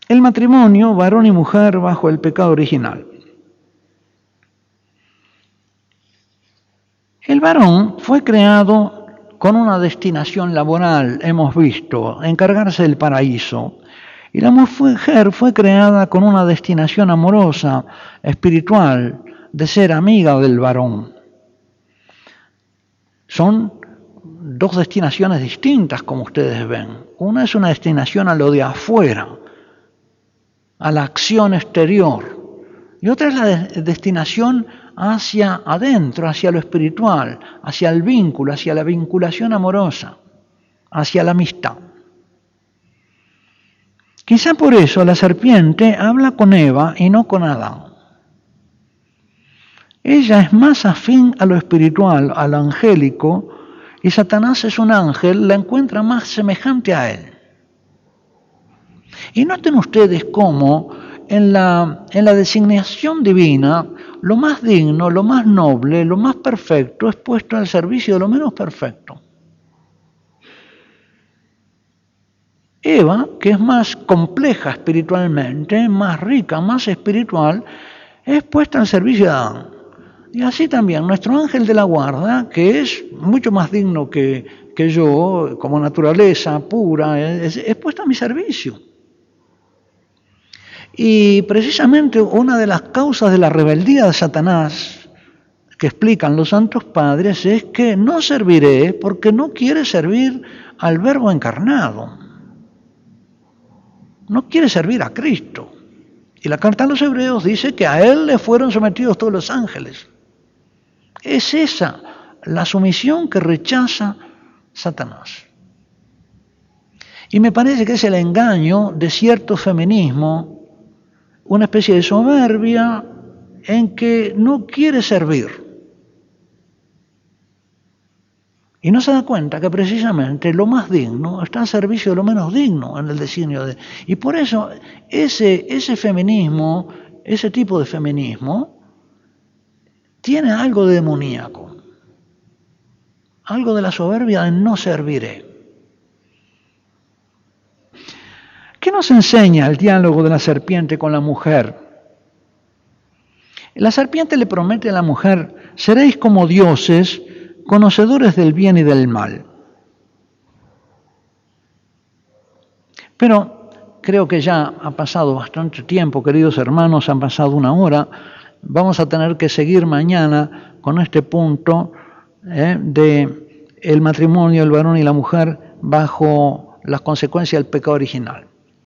el matrimonio, varón y mujer, bajo el pecado original. El varón fue creado con una destinación laboral, hemos visto, encargarse del paraíso. Y la mujer fue creada con una destinación amorosa, espiritual, de ser amiga del varón. Son dos destinaciones distintas, como ustedes ven. Una es una destinación a lo de afuera, a la acción exterior. Y otra es la destinación hacia adentro, hacia lo espiritual, hacia el vínculo, hacia la vinculación amorosa, hacia la amistad. Quizá por eso la serpiente habla con Eva y no con Adán. Ella es más afín a lo espiritual, a lo angélico, y Satanás es un ángel, la encuentra más semejante a él. Y noten ustedes cómo en la designación divina, lo más digno, lo más noble, lo más perfecto es puesto al servicio de lo menos perfecto. Eva, que es más compleja espiritualmente, más rica, más espiritual, es puesta al servicio de Adán. Y así también nuestro ángel de la guarda, que es mucho más digno que yo, como naturaleza pura, es puesta a mi servicio. Y precisamente una de las causas de la rebeldía de Satanás, que explican los santos padres, es que no serviré porque no quiere servir al Verbo encarnado. No quiere servir a Cristo. Y la carta a los Hebreos dice que a Él le fueron sometidos todos los ángeles. Es esa la sumisión que rechaza Satanás. Y me parece que es el engaño de cierto feminismo, una especie de soberbia en que no quiere servir. Y no se da cuenta que precisamente lo más digno está al servicio de lo menos digno en el designio de... Y por eso ese feminismo, ese tipo de feminismo, tiene algo de demoníaco, algo de la soberbia de no serviré. ¿Qué nos enseña el diálogo de la serpiente con la mujer? La serpiente le promete a la mujer, seréis como dioses, conocedores del bien y del mal. Pero creo que ya ha pasado bastante tiempo, queridos hermanos, han pasado 1 hora. Vamos a tener que seguir mañana con este punto de el matrimonio, el varón y la mujer bajo las consecuencias del pecado original.